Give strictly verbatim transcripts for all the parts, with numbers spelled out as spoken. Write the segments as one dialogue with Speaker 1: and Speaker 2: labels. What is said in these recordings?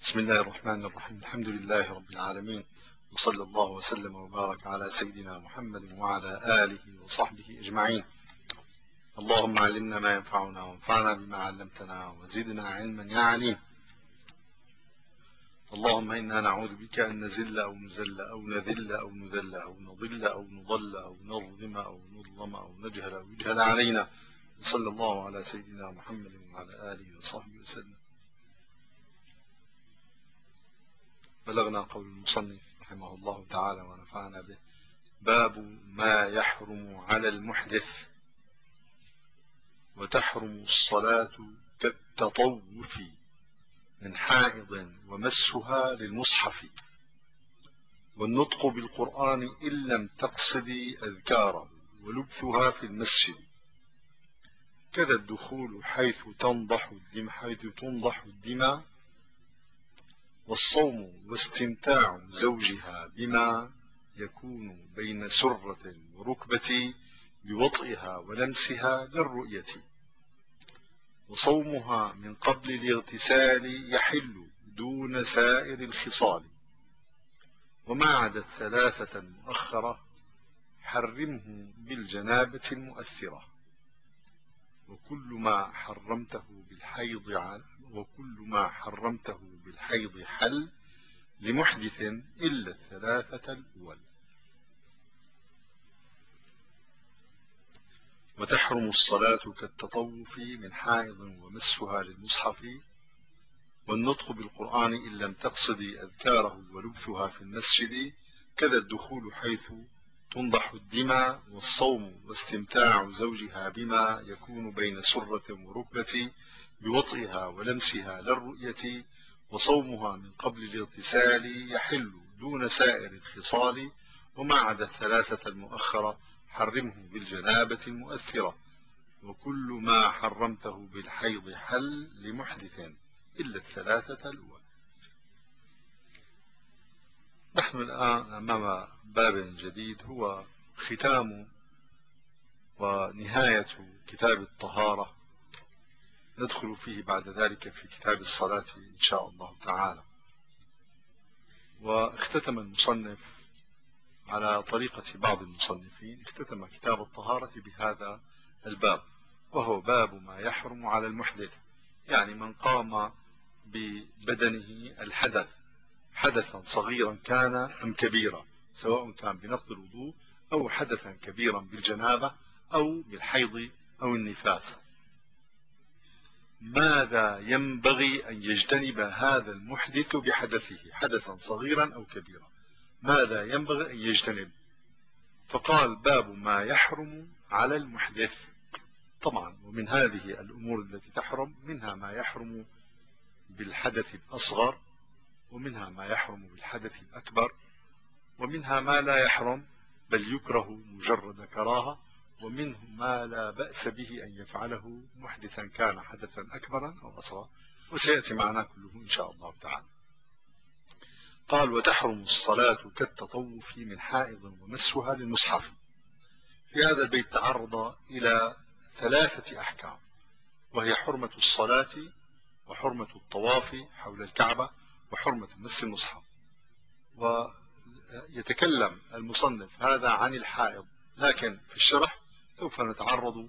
Speaker 1: بسم الله الرحمن الرحيم. الحمد لله رب العالمين، وصلى الله وسلم وبارك على سيدنا محمد وعلى آله وصحبه أجمعين. اللهم علمنا ما ينفعنا وانفعنا بما علمتنا وزدنا علما يا عليم. اللهم إنا نعوذ بك أن نزل أو نزل أو نذل أو نذل أو نضل أو نضل أو نظلم أو نظلم أو نجهل أو يجهل علينا. وصلى الله على سيدنا محمد وعلى آله وصحبه وسلم. بلغنا قول المصنف رحمه الله تعالى ونفعنا به. باب ما يحرم على المحدث. وتحرم الصلاة كالتطوف من حائض ومسها للمصحف، والنطق بالقرآن إن لم تقصدي أذكاره، ولبثها في المسجد، كذا الدخول حيث تنضح الدم حيث تنضح الدماء، والصوم واستمتاع زوجها بما يكون بين سرة وركبة بوطئها ولمسها للرؤية، وصومها من قبل الاغتسال يحل دون سائر الخصال، وما عدا الثلاثة المؤخرة حرمه بالجنابة المؤثرة، وكل ما حرمته بالحيض وكل ما حرمته بالحيض حل لمحدث إلا الثلاثة الأول. وتحرم الصلاة كالتطوف من حائض ومسها للمصحف، والنطق بالقرآن إن لم تقصدي أذكاره، ولبثها في المسجد، كذا الدخول حيث تنضح الدماء، والصوم واستمتاع زوجها بما يكون بين سرة وركبة بوطئها ولمسها للرؤية، وصومها من قبل الاغتسال يحل دون سائر الخصال، وما عدا الثلاثة المؤخرة حرمه بالجنابة المؤثرة، وكل ما حرمته بالحيض حل لمحدث إلا الثلاثة الأول. نحن الآن أمام باب جديد هو ختام ونهاية كتاب الطهارة، ندخل فيه بعد ذلك في كتاب الصلاة إن شاء الله تعالى. واختتم المصنف على طريقة بعض المصنفين، اختتم كتاب الطهارة بهذا الباب، وهو باب ما يحرم على المحدث، يعني من قام ببدنه الحدث حدثا صغيرا كان أم كبيرا، سواء كان بنقض الوضوء أو حدثا كبيرا بالجنابة أو بالحيض أو النفاس، ماذا ينبغي أن يجتنب هذا المحدث بحدثه حدثا صغيرا أو كبيرا، ماذا ينبغي أن يجتنب؟ فقال باب ما يحرم على المحدث. طبعا ومن هذه الأمور التي تحرم منها ما يحرم بالحدث الأصغر، ومنها ما يحرم بالحدث الأكبر، ومنها ما لا يحرم بل يكره مجرد كراهة، ومنه ما لا بأس به أن يفعله محدثا كان حدثا أكبرا أو أصغر، وسيأتي معنا كله إن شاء الله تعالى. قال وتحرم الصلاة كالتطوف من حائض ومسها للمصحف. في هذا البيت تعرض إلى ثلاثة أحكام، وهي حرمة الصلاة، وحرمة الطواف حول الكعبة، وحرمة مس المصحف. ويتكلم المصنف هذا عن الحائض، لكن في الشرح سوف نتعرض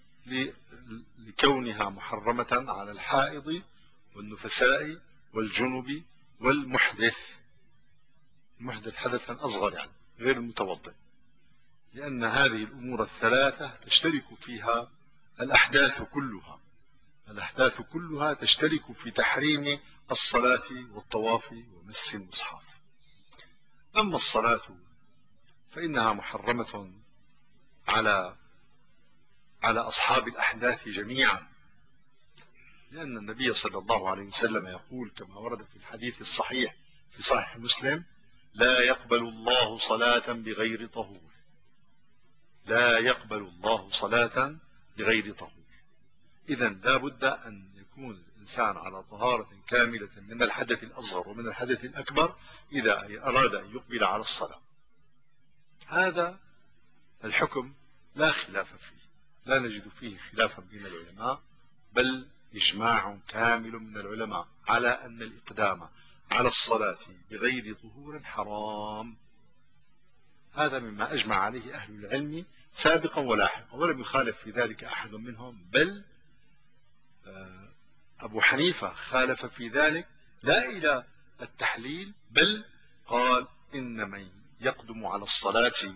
Speaker 1: لكونها محرمة على الحائض والنفساء والجنب والمحدث، المحدث حدثا أصغر يعني غير المتوضئ، لأن هذه الأمور الثلاثة تشترك فيها الأحداث كلها الأحداث كلها تشترك في تحريم الصلاة والطواف ومس المصحف. أما الصلاة فإنها محرمة على على أصحاب الأحداث جميعا، لأن النبي صلى الله عليه وسلم يقول كما ورد في الحديث الصحيح في صحيح مسلم: لا يقبل الله صلاة بغير طهور، لا يقبل الله صلاة بغير طهور. إذن لا بد أن يكون الإنسان على طهارة كاملة من الحدث الأصغر ومن الحدث الأكبر إذا أراد أن يقبل على الصلاة. هذا الحكم لا خلاف فيه، لا نجد فيه خلافا بين العلماء، بل إجماع كامل من العلماء على أن الإقدام على الصلاة بغير طهور حرام. هذا مما أجمع عليه أهل العلم سابقا ولاحقا، ولم يخالف في ذلك أحد منهم، بل أبو حنيفة خالف في ذلك لا إلى التحليل، بل قال إن من يقدم على الصلاة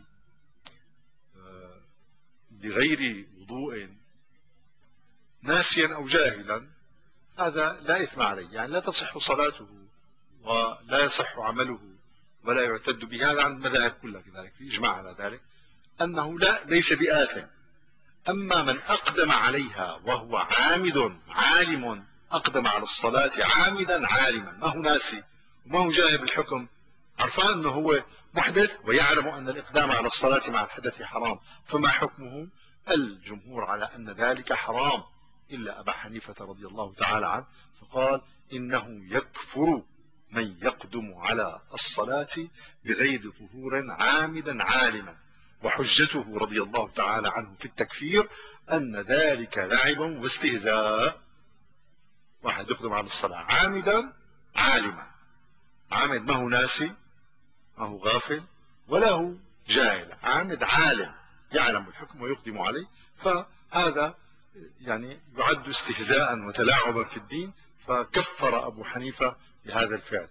Speaker 1: بغير وضوء ناسيا أو جاهلا هذا لا إثم عليه، يعني لا تصح صلاته ولا يصح عمله ولا يعتد به. هذا عن المذاهب كلها كذلك، في إجماع على ذلك أنه لا ليس بآثم. أما من أقدم عليها وهو عامد عالم، أقدم على الصلاة عامدا عالما، ما هو ناسي وما هو جاهل بالحكم، عرفان أنه هو محدث ويعلم أن الإقدام على الصلاة مع الحدث حرام، فما حكمه؟ الجمهور على أن ذلك حرام، إلا أبا حنيفة رضي الله تعالى عنه فقال إنه يكفر من يقدم على الصلاة بغير طهور عامدا عالما. وحجته رضي الله تعالى عنه في التكفير أن ذلك لعب واستهزاء. واحد يقدم على الصلاة عامدا عالما، عامد ما هو ناسي ما هو غافل ولا هو جاهل، عامد عالم يعلم الحكم ويقدم عليه، فهذا يعني يعد استهزاء وتلاعبا في الدين، فكفر أبو حنيفة بهذا الفعل.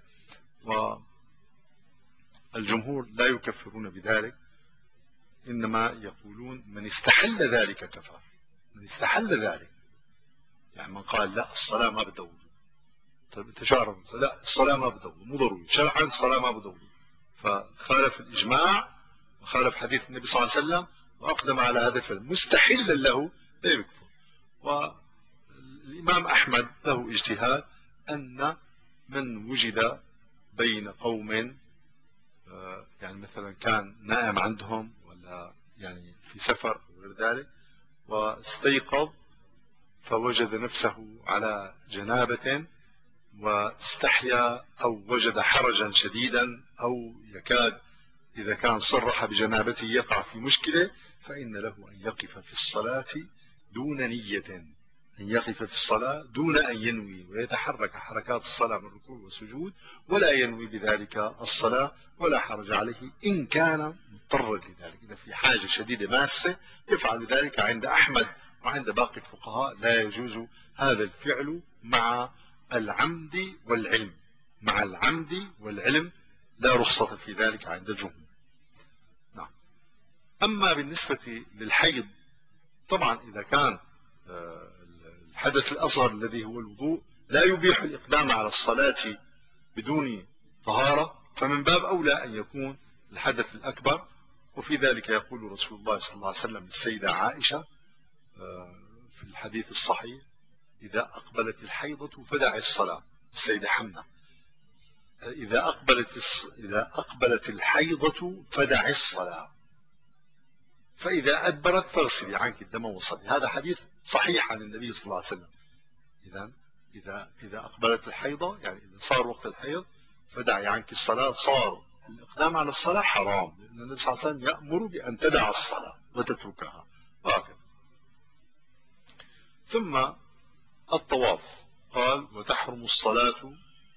Speaker 1: والجمهور لا يكفرون بذلك، إنما يقولون من استحل ذلك كفر، من استحل ذلك، يعني من قال لا الصلاة ما بدها وضوء، طيب انت شو عرفت؟ لا الصلاة ما بدها وضوء، مو ضروري شرعا الصلاة ما بدها وضوء، فخالف الإجماع وخالف حديث النبي صلى الله عليه وسلم وأقدم على هذا الفعل مستحلا له لا يكفر. والإمام أحمد له اجتهاد أن من وجد بين قوم يعني مثلا كان نائم عندهم ولا يعني في سفر أو غير ذلك واستيقظ فوجد نفسه على جنابة واستحيا أو وجد حرجا شديدا أو يكاد إذا كان صرح بجنابته يقع في مشكلة، فإن له أن يقف في الصلاة دون نية، أن يقف في الصلاة دون أن ينوي ويتحرك حركات الصلاة من ركوع وسجود ولا ينوي بذلك الصلاة، ولا حرج عليه إن كان مضطرا لذلك. إذا في حاجة شديدة ماسة يفعل ذلك عند أحمد وعند باقي الفقهاء. لا يجوز هذا الفعل مع العمد والعلم، مع العمد والعلم لا رخصة في ذلك عند الجمهور. نعم. أما بالنسبة للحيض طبعا إذا كان الحدث الأصغر الذي هو الوضوء لا يبيح الإقدام على الصلاة بدون طهارة، فمن باب أولى أن يكون الحدث الأكبر. وفي ذلك يقول رسول الله صلى الله عليه وسلم للسيدة عائشة في الحديث الصحيح إذا أقبلت الحيضة فدعي الصلاة، السيدة حمنا إذا أقبلت, إذا أقبلت الحيضة فدعي الصلاة فإذا أدبرت فاغسلي عنك الدم وصلي. هذا حديث صحيح عن النبي صلى الله عليه وسلم. إذا إذا إذا أقبلت الحيضة يعني إذا صار وقت الحيض فدعي عنك الصلاة، صار الإقدام على الصلاة حرام، لأن النبي صلى الله عليه وسلم يأمر بأن تدع الصلاة وتتركها وهكذا. ثم الطواف قال وتحرم الصلاة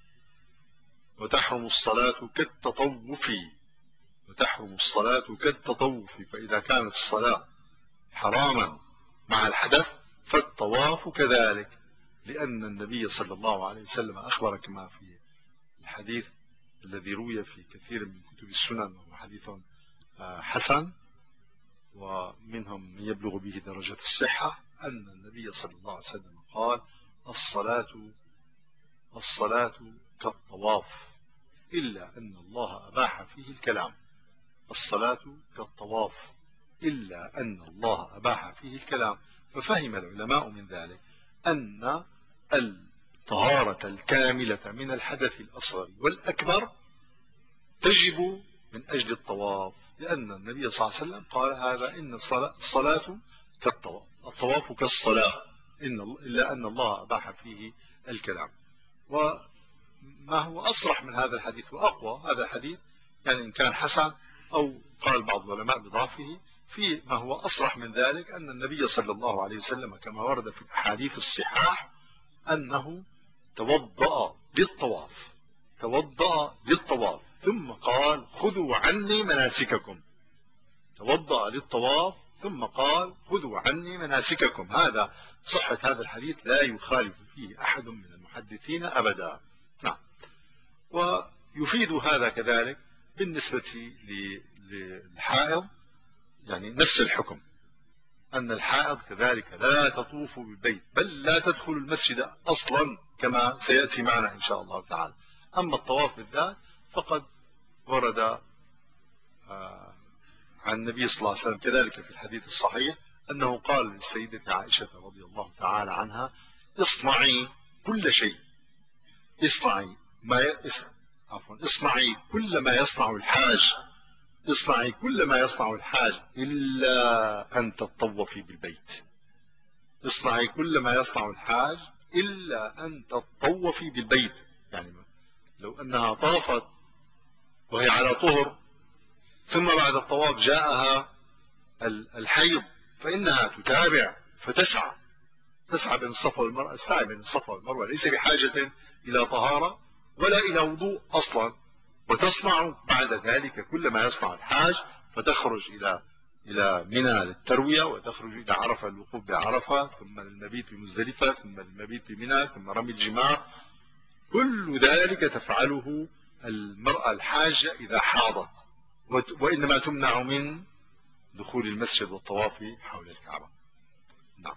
Speaker 1: وتحرم الصلاة كالتطوف وتحرم الصلاة كالتطوف فإذا كانت الصلاة حراما مع الحدث فالطواف كذلك، لأن النبي صلى الله عليه وسلم أخبر كما في الحديث الذي روي في كثير من كتب السنن وهو حديث حسن ومنهم من يبلغ به درجة الصحة أن النبي صلى الله عليه وسلم قال الصلاة الصلاة كالطواف إلا أن الله أباح فيه الكلام. الصلاة كالطواف إلا أن الله أباح فيه الكلام. ففهم العلماء من ذلك أن الطهارة الكاملة من الحدث الأصغر والأكبر تجب من أجل الطواف، لأن النبي صلى الله عليه وسلم قال هذا إن الصلاة كالطواف، الطواف كالصلاة إن إلا أن الله أباح فيه الكلام. وما هو أصرح من هذا الحديث وأقوى هذا الحديث يعني إن كان حسن أو قال بعض العلماء بضعفه، في ما هو أصرح من ذلك أن النبي صلى الله عليه وسلم كما ورد في الأحاديث الصحاح أنه توضأ للطواف توضأ للطواف ثم قال خذوا عني مناسككم. توضأ للطواف ثم قال خذوا عني مناسككم. هذا صحة هذا الحديث لا يخالف فيه أحد من المحدثين أبدا. نعم. ويفيد هذا كذلك بالنسبة للحائض يعني نفس الحكم، أن الحائض كذلك لا تطوف بالبيت، بل لا تدخل المسجد أصلا كما سيأتي معنا إن شاء الله تعالى. أما الطواف بالذات فقد ورد آه عن النبي صلى الله عليه وسلم كذلك في الحديث الصحيح أنه قال للسيدة عائشة رضي الله تعالى عنها اصنعي كل شيء، اصنعي ما يصنع عفوا اصنعي كل ما يصنع الحاج، اصنعي كل ما يصنع الحاج إلا أن تطوفي بالبيت. اصنعي كل ما يصنع الحاج إلا أن تطوفي بالبيت. يعني لو أنها طافت وهي على طهر ثم بعد الطواف جاءها الحيض فإنها تتابع فتسعى، تسعى بين الصفا والمروة، السعي بين الصفا والمروة ليس بحاجة إلى طهارة ولا إلى وضوء أصلا، وتصنع بعد ذلك كل ما يصنع الحاج، فتخرج إلى إلى منى للتروية، وتخرج إلى عرفة للوقوف بعرفة، ثم للمبيت بمزدلفة، ثم للمبيت بمنى، ثم رمي الجمار. كل ذلك تفعله المرأة الحاجة إذا حاضت، وإنما تمنع من دخول المسجد والطواف حول الكعبة. نعم.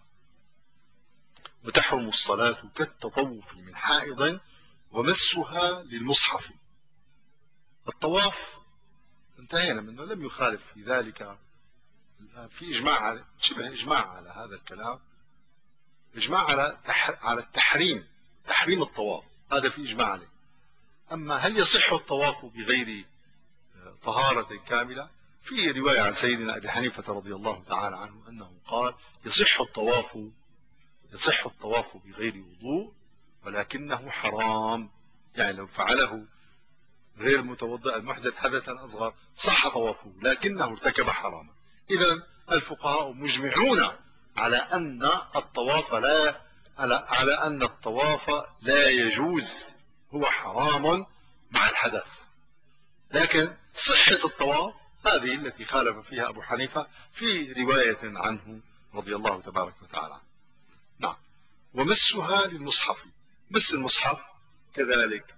Speaker 1: وتحرم الصلاة كالتطوف من حائض ومسها للمصحف. الطواف انتهينا منه، لم يخالف في ذلك، في إجماع شبه إجماع على هذا الكلام، إجماع على على التحريم، تحريم الطواف، هذا في إجماع عليه. أما هل يصح الطواف بغير طهارة كاملة؟ في رواية عن سيدنا أبي حنيفة رضي الله تعالى عنه أنه قال يصح الطواف يصح الطواف بغير وضوء ولكنه حرام. يعني لو فعله غير متوضئ المحدث حدثا أصغر صح طوافه لكنه ارتكب حراما. إذا الفقهاء مجمعون على أن الطواف لا على, على أن الطواف لا يجوز، هو حرام مع الحدث. لكن صحة الطواف هذه التي خالف فيها أبو حنيفة في رواية عنه رضي الله تبارك وتعالى. نعم. ومسها للمصحف، مس المصحف كذلك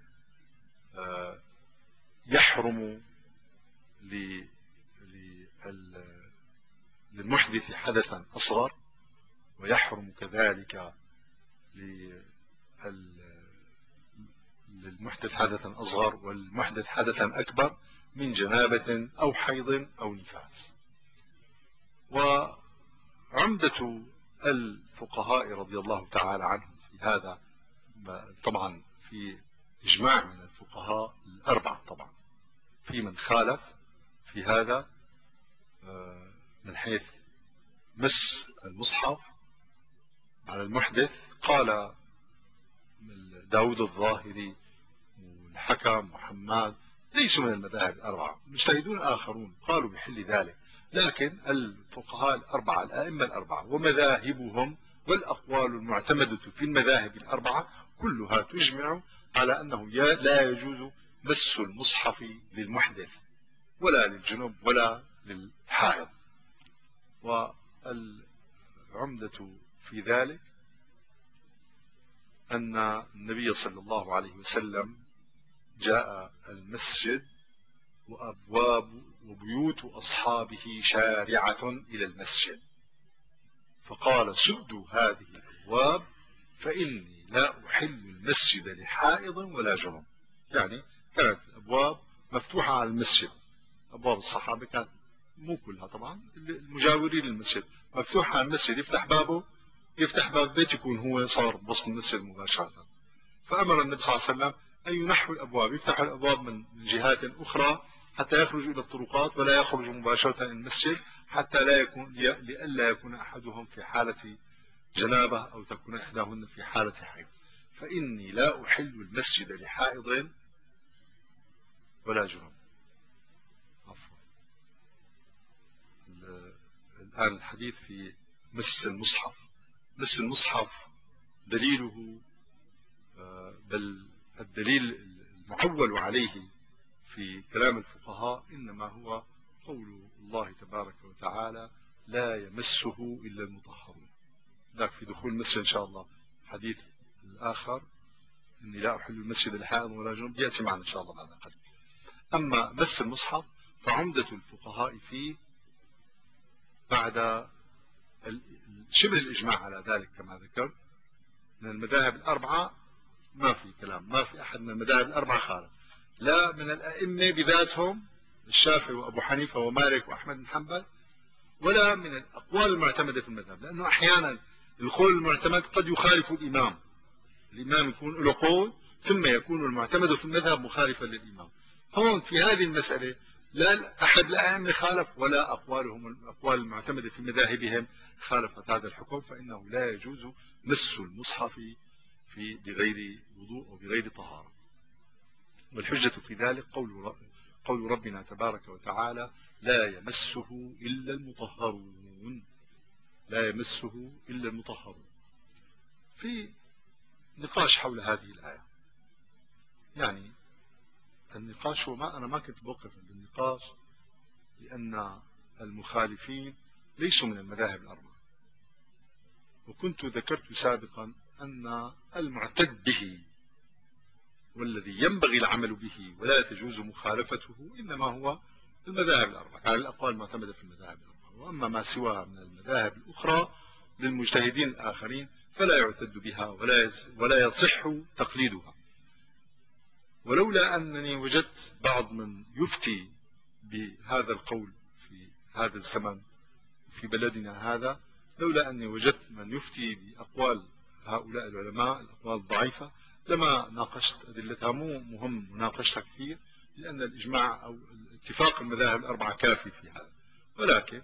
Speaker 1: يحرم للمحدث حدثا أصغر، ويحرم كذلك للمحدث حدثا أصغر والمحدث حدثا أكبر من جنابة أو حيض أو نفاس. وعمدة الفقهاء رضي الله تعالى عنهم في هذا طبعا في إجماع من الفقهاء الأربعة، طبعا في من خالف في هذا من حيث مس المصحف على المحدث. قال داود الظاهري والحكم وحماد ليسوا من المذاهب الأربعة، مجتهدون آخرون قالوا بحل ذلك، لكن الفقهاء الأربعة الأئمة الأربعة ومذاهبهم والأقوال المعتمدة في المذاهب الأربعة كلها تجمع على أنه لا يجوز مس المصحف للمحدث ولا للجنوب ولا للحائض. والعمدة في ذلك أن النبي صلى الله عليه وسلم جاء المسجد وأبواب وبيوت أصحابه شارعة إلى المسجد، فقال سدوا هذه الأبواب فإني لا أحل المسجد لحائض ولا جنوب. يعني كانت الأبواب مفتوحة على المسجد، أبواب الصحابة كانت مو كلها طبعا، المجاورين للمسجد مفتوحة على المسجد، يفتح بابه يفتح باب بيت يكون هو صار بوسط المسجد مباشرة. فأمر النبي صلى الله عليه وسلم أن ينحوا الأبواب، يفتحوا الأبواب من جهات أخرى حتى يخرجوا إلى الطرقات ولا يخرجوا مباشرة إلى المسجد، حتى لا يكون لئلا يكون أحدهم في حالة جنابة أو تكون إحداهن في حالة حيض. فإني لا أحل المسجد لحائض ولا جنوب. الآن الحديث في مس المصحف. مس المصحف دليله بل الدليل المعول عليه في كلام الفقهاء إنما هو قول الله تبارك وتعالى لا يمسه إلا المطهرون. ذاك في دخول المسجد إن شاء الله حديث الآخر إني لا أحل المسجد لحائض ولا جنب يأتي معنا إن شاء الله بعد قليل. أما مس المصحف فعمدة الفقهاء فيه بعد شبه الإجماع على ذلك كما ذكرت من المذاهب الأربعة ما في كلام، ما في أحد من المذاهب الأربعة خالف، لا من الأئمة بذاتهم الشافعي وأبو حنيفة ومالك وأحمد بن حنبل، ولا من الأقوال المعتمدة في المذهب، لأنه أحيانا القول المعتمد قد يخالف الإمام، الإمام يكون له قول ثم يكون المعتمد في المذهب مخالفا للإمام. هون في هذه المسألة لا أحد الأئمة خالف ولا أقوالهم الأقوال المعتمدة في مذاهبهم خالفت هذا الحكم، فإنه لا يجوز مس المصحف في بغير وضوء أو بغير طهارة. والحجة في ذلك قول قول ربنا تبارك وتعالى لا يمسه إلا المطهرون، لا يمسه إلا المطهرون. في نقاش حول هذه الآية، يعني النقاش هو ما أنا ما كنت بوقف عند النقاش لأن المخالفين ليسوا من المذاهب الأربعة، وكنت ذكرت سابقا أن المعتد به والذي ينبغي العمل به ولا تجوز مخالفته إنما هو المذاهب الأربعة، يعني الأقوال المعتمدة في المذاهب الأربعة، وأما ما سواها من المذاهب الأخرى للمجتهدين الآخرين فلا يعتد بها ولا ولا يصح تقليدها. ولولا أنني وجدت بعض من يفتي بهذا القول في هذا الزمن في بلدنا هذا، لولا أني وجدت من يفتي بأقوال هؤلاء العلماء الأقوال الضعيفة لما ناقشت أدلتها. مو مهم مناقشتها كثير لأن الإجماع أو اتفاق المذاهب الأربعة كافي في هذا، ولكن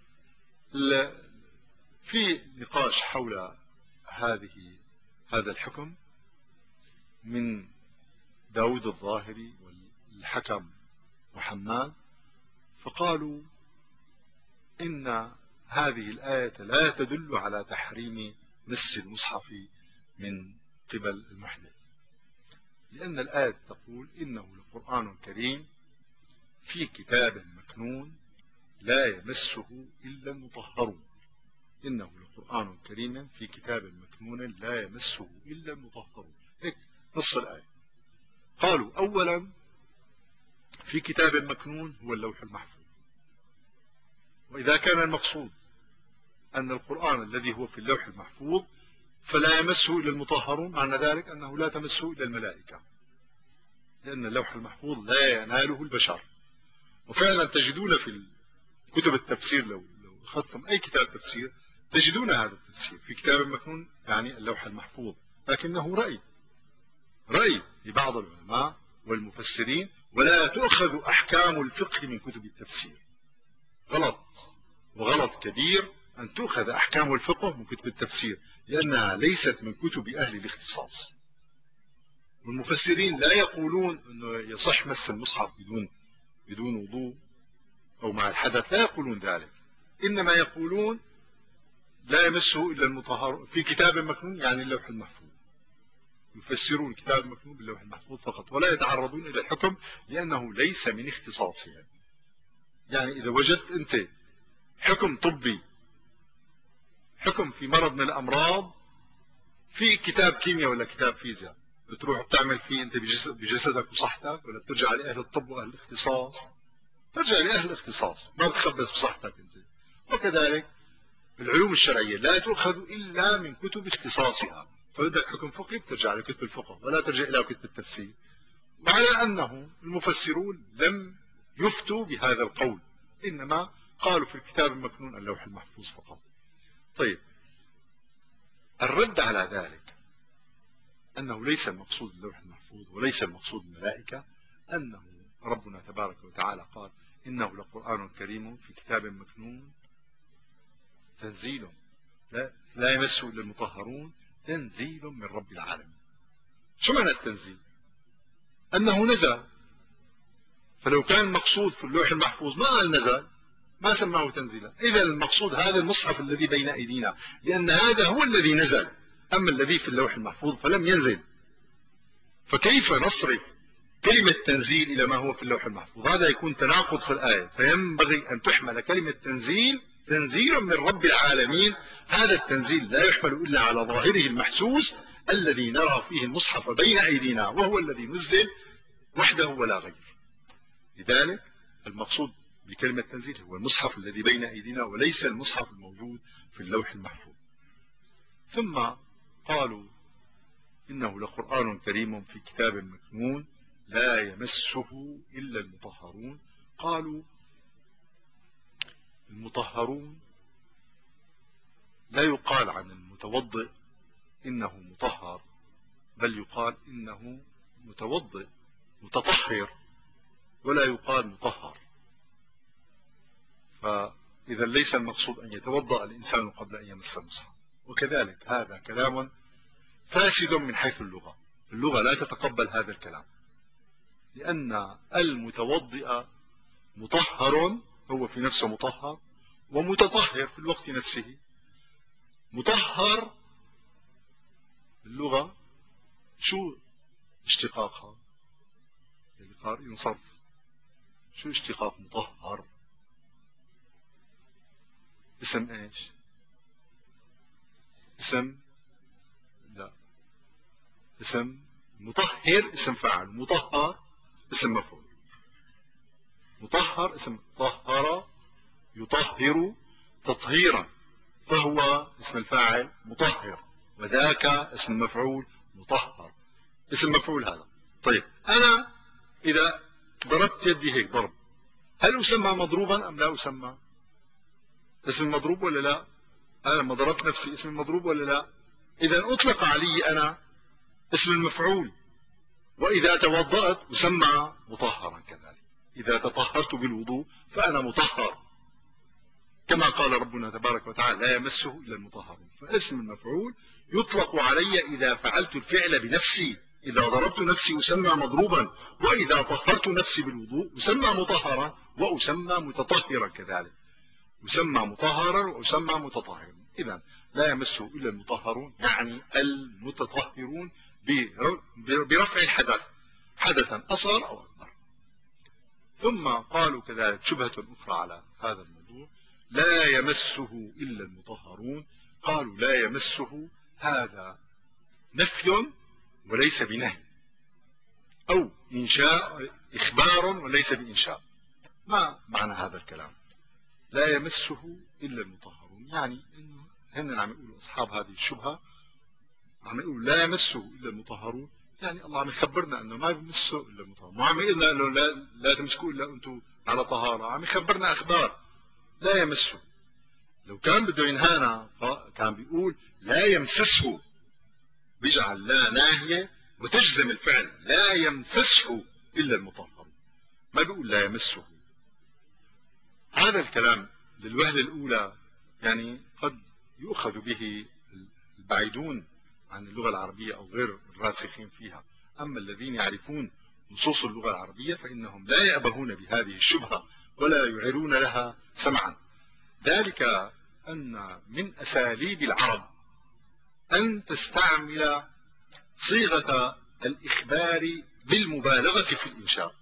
Speaker 1: في نقاش حول هذه هذا الحكم من داود الظاهري والحكم وحماد، فقالوا إن هذه الآية لا تدل على تحريم مس المصحف من قبل المحدث، لأن الآية تقول إنه لقرآن كريم في كتاب مكنون لا يمسه إلا المطهرون، إنه لقرآن كريم في كتاب مكنون لا يمسه إلا المطهرون، هيك نص الآية. قالوا أولا في كتاب مكنون هو اللوح المحفوظ، وإذا كان المقصود أن القرآن الذي هو في اللوح المحفوظ فلا يمسه إلا المطهرون، معنى ذلك أنه لا تمسه إلا الملائكة، لأن اللوح المحفوظ لا يناله البشر. وفعلا تجدون في كتب التفسير لو لو أخذتم أي كتاب تفسير تجدون هذا التفسير في كتاب مكنون، يعني اللوح المحفوظ، لكنه رأي رأي لبعض العلماء والمفسرين، ولا تؤخذ أحكام الفقه من كتب التفسير. غلط، وغلط كبير أن تؤخذ أحكام الفقه من كتب التفسير، لأنها ليست من كتب أهل الاختصاص. والمفسرين لا يقولون أنه يصح مس المصحف بدون بدون وضوء أو مع الحدث، لا يقولون ذلك، إنما يقولون لا يمسه إلا المطهر في كتاب مكنون، يعني اللوح المحفوظ، يفسرون كتاب مكنون باللوح المحفوظ فقط، ولا يتعرضون إلى الحكم لأنه ليس من اختصاصهم. يعني إذا وجدت أنت حكم طبي، حكم في مرض من الأمراض في كتاب كيمياء ولا كتاب فيزياء، بتروح بتعمل فيه أنت بجسدك وصحتك، ولا بترجع لأهل الطب وأهل الاختصاص؟ ترجع لأهل الاختصاص، ما بتخبص بصحتك أنت. وكذلك العلوم الشرعية لا تؤخذ إلا من كتب اختصاصها، فبدك حكم فقهي بترجع لكتب الفقه ولا ترجع إلى كتب التفسير، مع أنه المفسرون لم يفتوا بهذا القول، إنما قالوا في الكتاب المكنون اللوح المحفوظ فقط. طيب، الرد على ذلك أنه ليس المقصود اللوح المحفوظ وليس المقصود الملائكة، أنه ربنا تبارك وتعالى قال إنه لقرآن كريم في كتاب مكنون تنزيل لا, لا يمسه إلا المطهرون تنزيل من رب العالمين. شو معنى التنزيل؟ أنه نزل، فلو كان المقصود في اللوح المحفوظ ما قال نزل ما سماه تنزيلا. إذا المقصود هذا المصحف الذي بين أيدينا، لأن هذا هو الذي نزل، أما الذي في اللوح المحفوظ فلم ينزل. فكيف نصرف كلمة تنزيل إلى ما هو في اللوح المحفوظ، هذا يكون تناقض في الآية، فينبغي أن تحمل كلمة تنزيل تنزيل من رب العالمين. هذا التنزيل لا يحمل إلا على ظاهره المحسوس الذي نرى فيه المصحف بين أيدينا، وهو الذي نزل وحده ولا غير. لذلك المقصود بكلمة تنزيل هو المصحف الذي بين أيدينا، وليس المصحف الموجود في اللوح المحفوظ. ثم قالوا إنه لقرآن كريم في كتاب مكنون لا يمسه إلا المطهرون. قالوا المطهرون لا يقال عن المتوضئ إنه مطهر، بل يقال إنه متوضئ متطهر، ولا يقال مطهر. فإذا ليس المقصود أن يتوضأ الإنسان قبل أن يمس المصحف. وكذلك هذا كلام فاسد من حيث اللغة، اللغة لا تتقبل هذا الكلام، لأن المتوضئ مطهر، هو في نفسه مطهر، ومتطهر في الوقت نفسه. مطهر اللغة شو اشتقاقها؟ اللي قارئ صرف، شو اشتقاق مطهر؟ اسم ايش؟ اسم لا اسم مطهر اسم فاعل، مطهر اسم مفعول. مطهر اسم طهر يطهر تطهيرا، فهو اسم الفاعل مطهر، وذاك اسم المفعول مطهر، اسم مفعول هذا. طيب أنا إذا ضربت يدي هيك ضرب، هل أسمى مضروبا أم لا أسمى؟ اسم مضروب ولا لا؟ أنا لما ضربت نفسي اسم مضروب ولا لا؟ إذا أطلق علي أنا اسم المفعول. وإذا توضأت أسمى مطهرا كذلك. إذا تطهرت بالوضوء فأنا مطهر، كما قال ربنا تبارك وتعالى لا يمسه إلا المطهرون. فاسم المفعول يطلق علي إذا فعلت الفعل بنفسي. إذا ضربت نفسي أسمى مضروبا، وإذا طهرت نفسي بالوضوء أسمى مطهرا، وأسمى متطهرا كذلك. أسمى مطهرا وأسمى متطهرا. إذا لا يمسه إلا المطهرون، يعني المتطهرون برفع الحدث، حدثا أصغر أو أكبر. ثم قالوا كذلك شبهة أخرى على هذا الموضوع، لا يمسه إلا المطهرون. قالوا لا يمسه هذا نفي وليس بنهي، أو إنشاء إخبار وليس بإنشاء. ما معنى هذا الكلام؟ لا يمسه إلا المطهرون، يعني إنه هن عم يقولوا أصحاب هذه الشبهة، عم يقولوا لا يمسه إلا المطهرون، يعني الله عم يخبرنا أنه ما بيمسه إلا المطهرون، مو عم يقولنا أنه لا, لا تمسكوا إلا أنتم على طهارة، عم يخبرنا أخبار لا يمسه. لو كان بده ينهانا كان بيقول لا يمسسه، بيجعل لا ناهية وتجزم الفعل، لا يمسسه إلا المطهرون، ما بيقول لا يمسه. هذا الكلام للوهلة الأولى يعني قد يؤخذ به البعيدون عن اللغة العربية أو غير الراسخين فيها. أما الذين يعرفون نصوص اللغة العربية فإنهم لا يأبهون بهذه الشبهة ولا يعيرون لها سمعا. ذلك أن من أساليب العرب أن تستعمل صيغة الإخبار بالمبالغة في الإنشاء.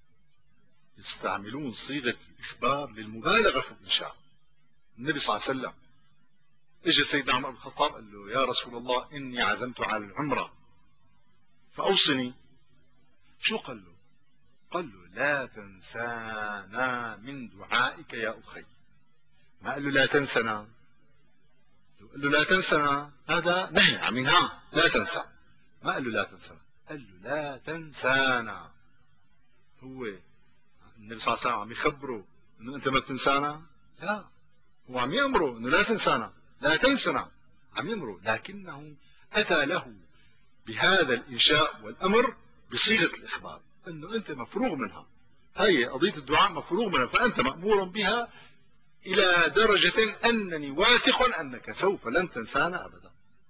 Speaker 1: يستعملون صيغة الإخبار للمبالغة في الإنشاء. النبي صلى الله عليه وسلم اجى سيدنا عمر بن الخطاب قال له يا رسول الله إني عزمت على العمرة فأوصني. شو قال له؟ قال له لا تنسانا من دعائك يا أخي. ما قال له لا تنسنا، قال له لا تنسنا هذا نهي عم ينهى لا تنسى. ما قال له لا تنسنا، قال له لا تنسانا. هو النبي صلى الله عليه وسلم عم يخبره انه انت ما بتنسانا؟ لا، هو عم يأمره انه لا تنسانا، لا تنسنا، عم يأمره، لكنه أتى له بهذا الإنشاء والأمر بصيغة الإخبار انه انت مفروغ منها، هي قضية الدعاء مفروغ منها، فأنت مأمور بها إلى درجة أنني واثق أنك سوف لن تنسانا أبدا.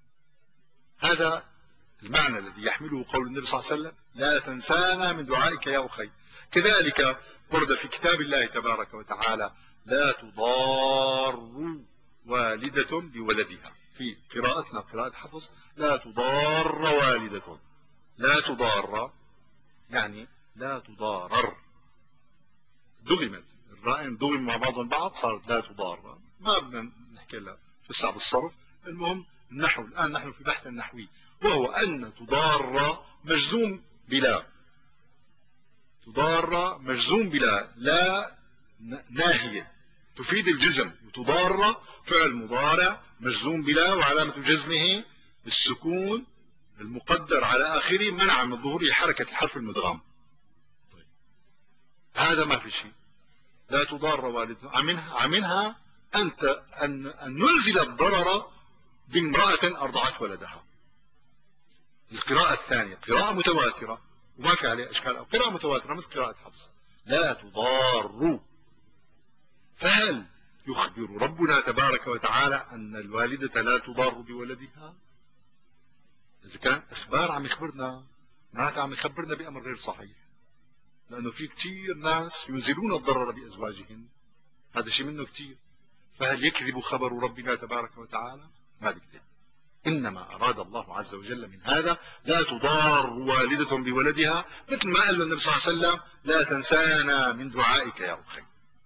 Speaker 1: هذا المعنى الذي يحمله قول النبي صلى الله عليه وسلم لا تنسانا من دعائك يا أخي. كذلك ورد في كتاب الله تبارك وتعالى لا تضار والدة بولدها، في قراءتنا قراءة حفص لا تضار والدة. لا تضار يعني لا تضارر، دغمت الرائين دغم مع بعض البعض صارت لا تضار. ما بدنا نحكي لها فسع بالصرف. المهم النحو الآن نحن في بحث النحوي، وهو أن تضار مجزوم بلا، تضار مجزوم بلا، لا ناهية تفيد الجزم، وتضار فعل مضارع مجزوم بلا وعلامة جزمه السكون المقدر على آخره منع من ظهوره حركة الحرف المدغم. طيب. هذا ما في شيء. لا تضار والدة عمنها, عمنها أنت أن, أن ننزل الضرر بامرأة أرضعت ولدها. القراءة الثانية قراءة متواترة وما في عليه أشكال، أو قراءة متواترة مثل قراءة حفص، لا تضار. فهل يخبر ربنا تبارك وتعالى أن الوالدة لا تضار بولدها؟ إذا كان إخبار عم يخبرنا معناتها عم يخبرنا بأمر غير صحيح، لأنه في كتير ناس ينزلون الضرر بأزواجهن، هذا شيء منه كتير. فهل يكذب خبر ربنا تبارك وتعالى؟ ما بيكذب. إنما أراد الله عز وجل من هذا لا تضار والدة بولدها، مثل ما قال النبي صلى الله عليه وسلم لا تنسانا من دعائك يا أخي.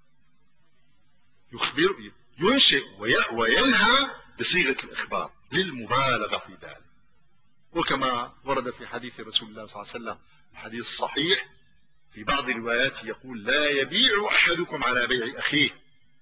Speaker 1: يخبر ينشئ وينهى بصيغة الإخبار للمبالغة في ذلك. وكما ورد في حديث رسول الله صلى الله عليه وسلم الحديث الصحيح في بعض الروايات يقول لا يبيع أحدكم على بيع أخيه.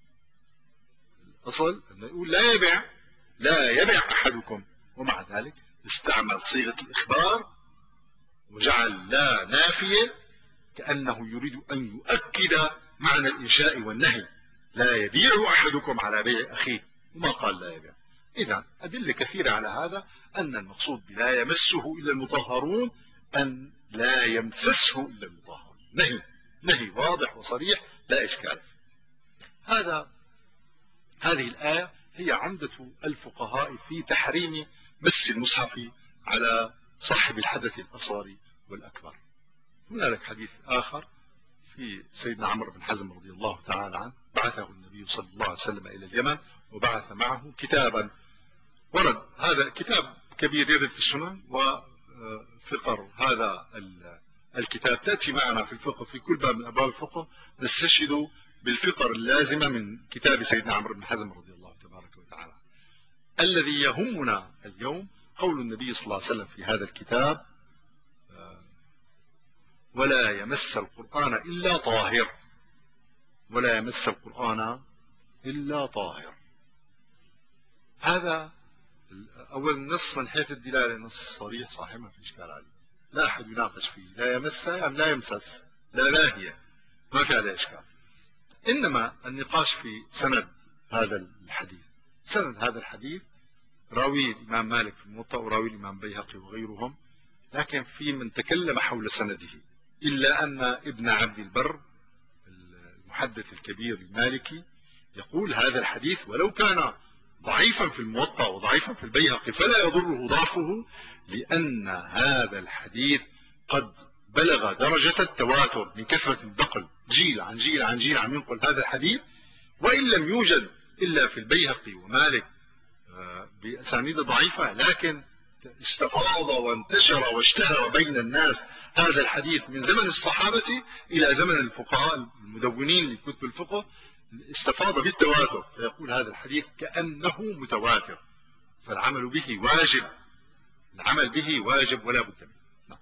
Speaker 1: الأصل أنه يقول لا يبيع، لا يبيع أحدكم، ومع ذلك استعمل صيغة الإخبار وجعل لا نافية كأنه يريد أن يؤكد معنى الإنشاء والنهي. لا يبيع أحدكم على بيع أخيه، وما قال لا يبيع. إذا أدلة كثيرة على هذا، أن المقصود بلا يمسه إلا المطهرون أن لا يمسسه إلا المطهرون، نهي نهي واضح وصريح لا إشكال. هذا هذه الآية هي عمدة الفقهاء في تحريم مس المصحف على صاحب الحدث الأصغر والأكبر. هنالك حديث آخر في سيدنا عمرو بن حزم رضي الله تعالى عنه، بعثه النبي صلى الله عليه وسلم إلى اليمن وبعث معه كتابا. ورد هذا كتاب كبير يرد في السنن، وفقر هذا الكتاب تأتي معنا في الفقه في كل باب من أبواب الفقه نستشهد بالفقر اللازمة من كتاب سيدنا عمرو بن حزم رضي الله تبارك وتعالى. الذي يهمنا اليوم قول النبي صلى الله عليه وسلم في هذا الكتاب ولا يمس القرآن إلا طاهر، ولا يمس القرآن إلا طاهر. هذا أول نص من حيث الدلالة نص صريح صحيح ما في إشكال عليه، لا أحد يناقش فيه. لا يمس يعني لا يمسس، لا لاهية، ما في عليه إشكال. إنما النقاش في سند هذا الحديث. سند هذا الحديث راوي الإمام مالك في الموطأ وراوي الإمام بيهقي وغيرهم، لكن في من تكلم حول سنده، إلا أن ابن عبد البر المحدث الكبير المالكي يقول هذا الحديث ولو كان ضعيفا في الموطأ وضعيفا في البيهقي فلا يضره ضعفه، لأن هذا الحديث قد بلغ درجة التواتر من كثرة النقل، جيل عن جيل عن جيل عم ينقل هذا الحديث، وإن لم يوجد إلا في البيهقي ومالك بأسانيد ضعيفة، لكن استفاض وانتشر واشتهر بين الناس هذا الحديث من زمن الصحابة إلى زمن الفقهاء المدونين لكتب الفقه، استفاض بالتواتر، فيقول هذا الحديث كأنه متواتر، فالعمل به واجب، العمل به واجب ولا بد منه.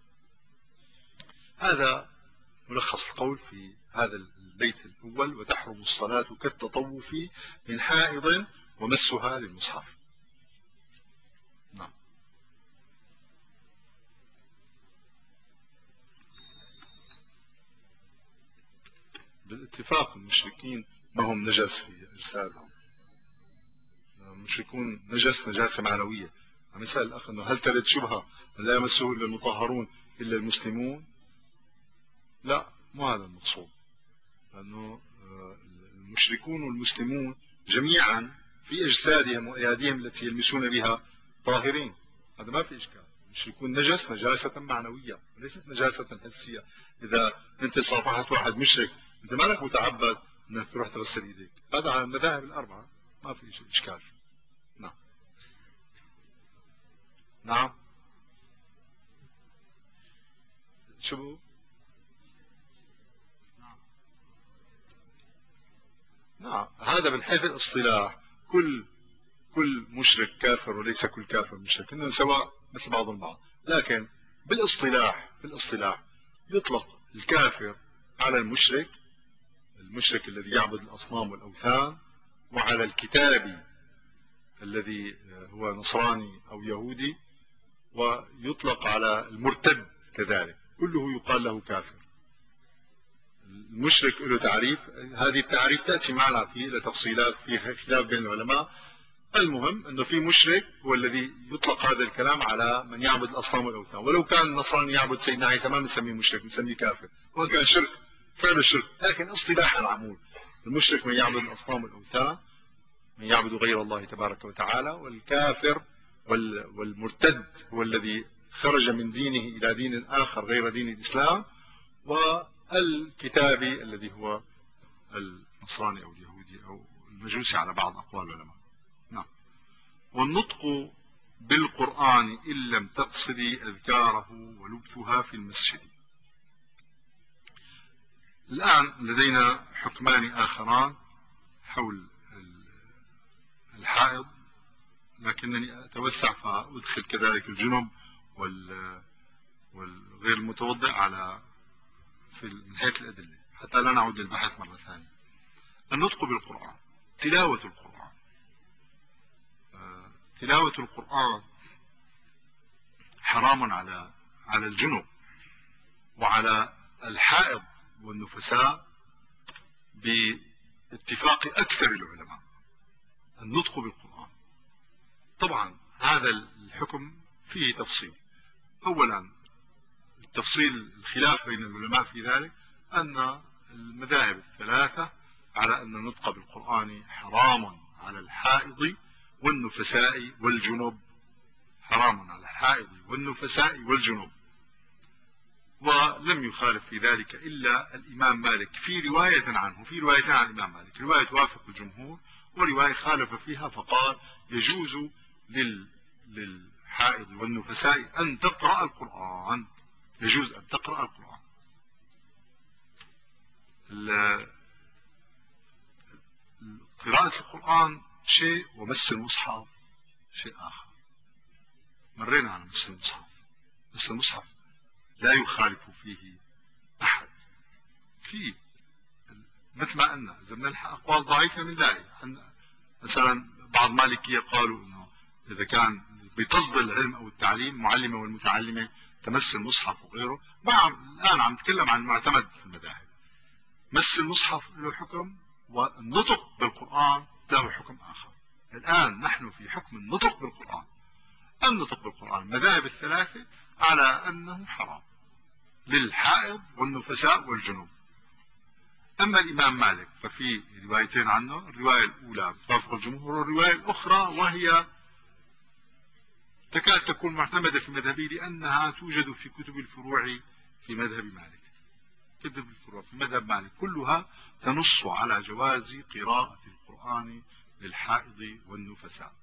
Speaker 1: هذا ملخص القول في هذا البيت الأول: وتحرم الصلاة كالتطوف من حائض ومسها للمصحف. نعم. بالاتفاق المشركين ما هم نجس في أجسادهم، المشركون نجس نجاسة معنوية. عم يسأل الأخ أنه هل ترد شبهة لا يمسه إلا المطهرون إلا المسلمون؟ لا، مو هذا المقصود، لأنه المشركون والمسلمون جميعا في أجسادهم وأياديهم التي يلمسون بها طاهرين، هذا ما في إشكال. المشركون نجس نجاسة معنوية وليست نجاسة حسية. إذا أنت صافحت واحد مشرك أنت ما لك متعبد أنك تروح تغسل إيديك، هذا على المذاهب الأربعة ما في إشكال. نعم. نعم. شو هذا من حيث الاصطلاح، كل كل مشرك كافر وليس كل كافر مشرك، إنه سواء مثل بعض البعض. لكن بالاصطلاح بالاصطلاح يطلق الكافر على المشرك، المشرك الذي يعبد الأصنام والأوثان، وعلى الكتابي الذي هو نصراني أو يهودي، ويطلق على المرتد كذلك، كله يقال له كافر. المشرك له تعريف، هذه التعريف تأتي معنا في لتفصيلات في خلاف بين العلماء. المهم أنه في مشرك هو الذي يطلق هذا الكلام على من يعبد الأصنام والأوثان، ولو كان النصراني يعبد سيدنا عيسى ما نسميه مشرك، نسميه كافر، وإن كان شرك فعل الشرك، لكن اصطلاحا عمود المشرك من يعبد الأصنام والأوثان، من يعبد غير الله تبارك وتعالى. والكافر والمرتد هو الذي خرج من دينه إلى دين آخر غير دين الإسلام، والكتابي الذي هو النصراني أو اليهودي أو المجوسي على بعض أقوال العلماء. نعم. والنطق بالقرآن إن لم تقصدي أذكاره ولبثها في المسجد. الآن لدينا حكمان آخران حول الحائض، لكنني أتوسع فأدخل كذلك الجنب والغير المتوضئ على في من حيث الأدلة حتى لا نعود للبحث مرة ثانية. النطق بالقرآن، تلاوة القرآن. تلاوة القرآن حرام على على الجنب وعلى الحائض والنفساء باتفاق أكثر العلماء. النطق بالقرآن طبعا هذا الحكم فيه تفصيل. أولا التفصيل الخلاف بين العلماء في ذلك أن المذاهب الثلاثة على أن النطق بالقرآن حرام على الحائض والنفساء والجنب، حرام على الحائض والنفساء والجنب. ولم يخالف في ذلك إلا الإمام مالك في رواية عنه، في رواية عن الإمام مالك، رواية توافق الجمهور ورواية خالف فيها، فقال يجوز لل... للحائض والنفساء أن تقرأ القرآن، يجوز أن تقرأ القرآن. قراءة القرآن شيء ومس المصحف شيء آخر. مرينا على مس المصحف، مس المصحف لا يخالف فيه أحد، فيه مثل ما قلنا إذا بنلحق أقوال ضعيفة من ذلك. مثلا بعض مالكية قالوا إنه إذا كان بقصد العلم أو التعليم معلمة والمتعلمة تمس المصحف وغيره. الآن عم نتكلم عن المعتمد في المذاهب. مس المصحف له حكم والنطق بالقرآن له حكم آخر. الآن نحن في حكم النطق بالقرآن. النطق بالقرآن المذاهب الثلاثة على أنه حرام للحائض والنفساء والجنوب. أما الإمام مالك ففي روايتين عنه، الرواية الأولى توافق الجمهور، والرواية الأخرى وهي تكاد تكون معتمدة في مذهبه لأنها توجد في كتب الفروع في مذهب مالك. كتب الفروع في مذهب مالك كلها تنص على جواز قراءة القرآن للحائض والنفساء.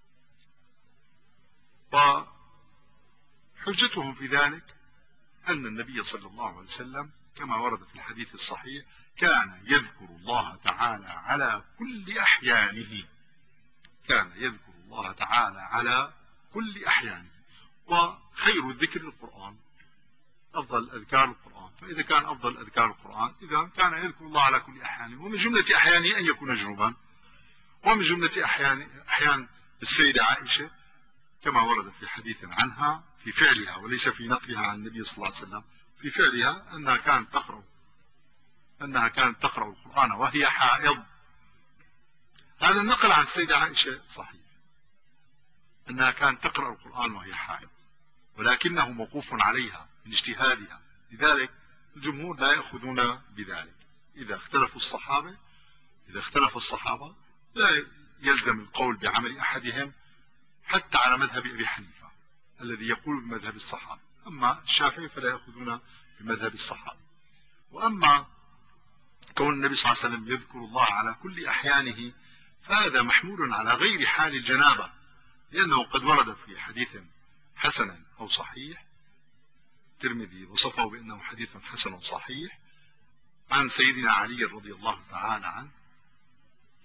Speaker 1: وحجتهم في ذلك أن النبي صلى الله عليه وسلم كما ورد في الحديث الصحيح كان يذكر الله تعالى على كل أحيانه، كان يذكر الله تعالى على كل أحيانه، وخير الذكر القرآن، أفضل الأذكار القرآن. فإذا كان أفضل الأذكار القرآن إذا كان يذكر الله على كل أحيانه. ومن جملة أحيانه أن يكون جنوبا، ومن جملة أحيان أحيان السيدة عائشة كما ورد في حديث عنها في فعلها وليس في نقلها عن النبي صلى الله عليه وسلم، في فعلها أنها كانت تقرأ أنها كانت تقرأ القرآن وهي حائض. هذا النقل عن السيدة عائشة صحيح أنها كانت تقرأ القرآن وهي حائض، ولكنه موقوف عليها من اجتهادها، لذلك الجمهور لا يأخذون بذلك. إذا اختلفوا الصحابة إذا اختلف الصحابة لا يلزم القول بعمل أحدهم حتى على مذهب أبي حنيفة الذي يقول بمذهب الصحابة. أما الشافعي فلا يأخذون بمذهب الصحابة. وأما كون النبي صلى الله عليه وسلم يذكر الله على كل أحيانه فهذا محمول على غير حال الجنابة، لأنه قد ورد في حديث حسن أو صحيح، الترمذي وصفه بأنه حديث حسن صحيح عن سيدنا علي رضي الله تعالى عنه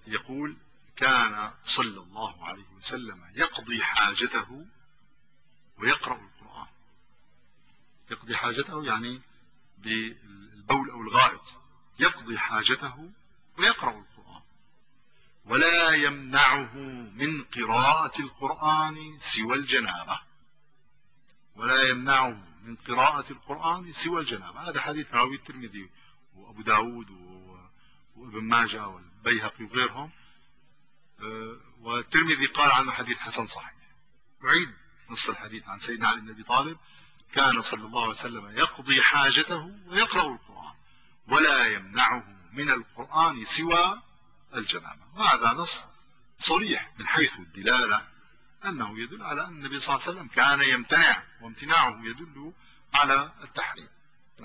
Speaker 1: يقول كان صلى الله عليه وسلم يقضي حاجته ويقرأ القرآن. يقضي حاجته يعني بالبول أو الغائط، يقضي حاجته ويقرأ القرآن، ولا يمنعه من قراءة القرآن سوى الجنابة. ولا يمنعه من قراءة القرآن سوى الجنابة. هذا حديث راوي الترمذي وأبو داود وابن ماجه والبيهقي وغيرهم، والترمذي قال عنه حديث حسن صحيح. أعيد نص الحديث عن سيدنا علي بن أبي طالب: كان صلى الله عليه وسلم يقضي حاجته ويقرأ القرآن ولا يمنعه من القرآن سوى الجنابة. وهذا نص صريح من حيث الدلالة، أنه يدل على أن النبي صلى الله عليه وسلم كان يمتنع، وامتناعه يدل على التحريم. نعم.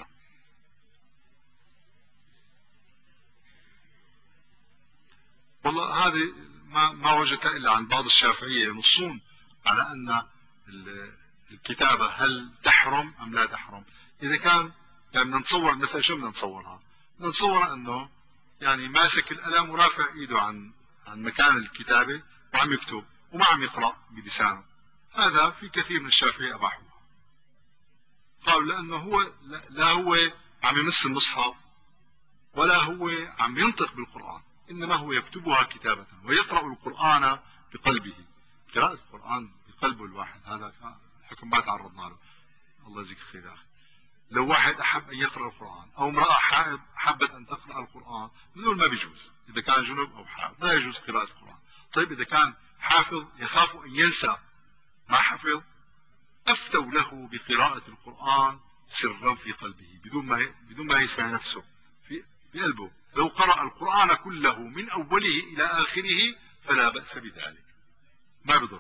Speaker 1: والله هذه ما, ما وجدت إلا عن بعض الشافعية ينصون على أن الكتابة هل تحرم أم لا تحرم. إذا كان يعني نتصور المسألة، شو بدنا نتصورها؟ نتصور أنه يعني ماسك القلم ورافع إيده عن عن مكان الكتابة وعم يكتب وما عم يقرأ بلسانه، هذا في كثير من الشافعية أباحوها. قالوا لأنه هو لا هو عم يمس المصحف ولا هو عم ينطق بالقرآن، إنما هو يكتبها كتابة ويقرأ القرآن بقلبه. قراءة القرآن بقلبه الواحد هذا حكم ما تعرضنا له، الله يجزيك خير. أخي لو واحد أحب أن يقرأ القرآن أو امرأة حابب حبت أن تقرأ القرآن، بنقول ما بيجوز إذا كان جنب أو حابب، لا يجوز قراءة القرآن. طيب إذا كان حافظ يخاف أن ينسى ما حفظ، أفتوا له بقراءة القرآن سرا في قلبه بدون ما بدون ما يسمع نفسه في بقلبه. لو قرأ القرآن كله من أوله إلى آخره فلا بأس بذلك، ما بضر،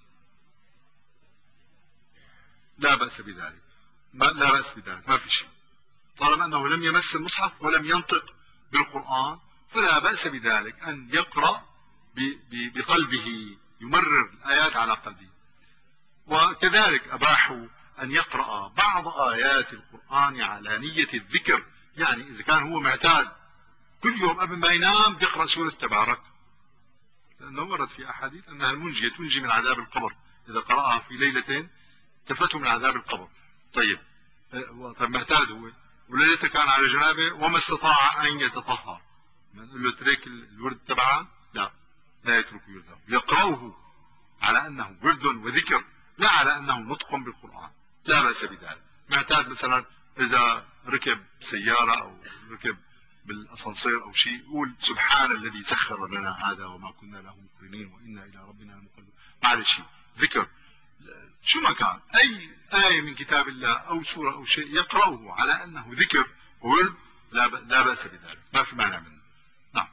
Speaker 1: لا بأس بذلك، ما لا بأس بذلك، ما في شيء، طالما أنه لم يمس المصحف ولم ينطق بالقرآن فلا بأس بذلك أن يقرأ بقلبه، يمرر الآيات على قلبه. وكذلك أباحوا أن يقرأ بعض آيات القرآن على نية الذكر، يعني إذا كان هو معتاد كل يوم قبل ما ينام بيقرأ سورة تبارك، لأنه ورد في أحاديث أنها المنجية تنجي من عذاب القبر، إذا قرأها في ليلة كفته من عذاب القبر. طيب طيب معتاد هو وليلته كان على جنابه وما استطاع أن يتطهر، نقول له ترك الورد تبعه؟ لا، لا يترك ورده، يقرأه على أنه ورد وذكر، لا على أنه نطق بالقرآن، لا بأس بذلك. معتاد مثلا إذا ركب سيارة أو ركب بالأسانسير أو شيء يقول سبحان الذي سخر لنا هذا وما كنا له مقرنين وإنا إلى ربنا لمنقلبون، معلش شيء ذكر شو ما كان، أي آية من كتاب الله أو سورة أو شيء يقرأه على أنه ذكر وورد، لا لا بأس بذلك، ما في مانع منه. نعم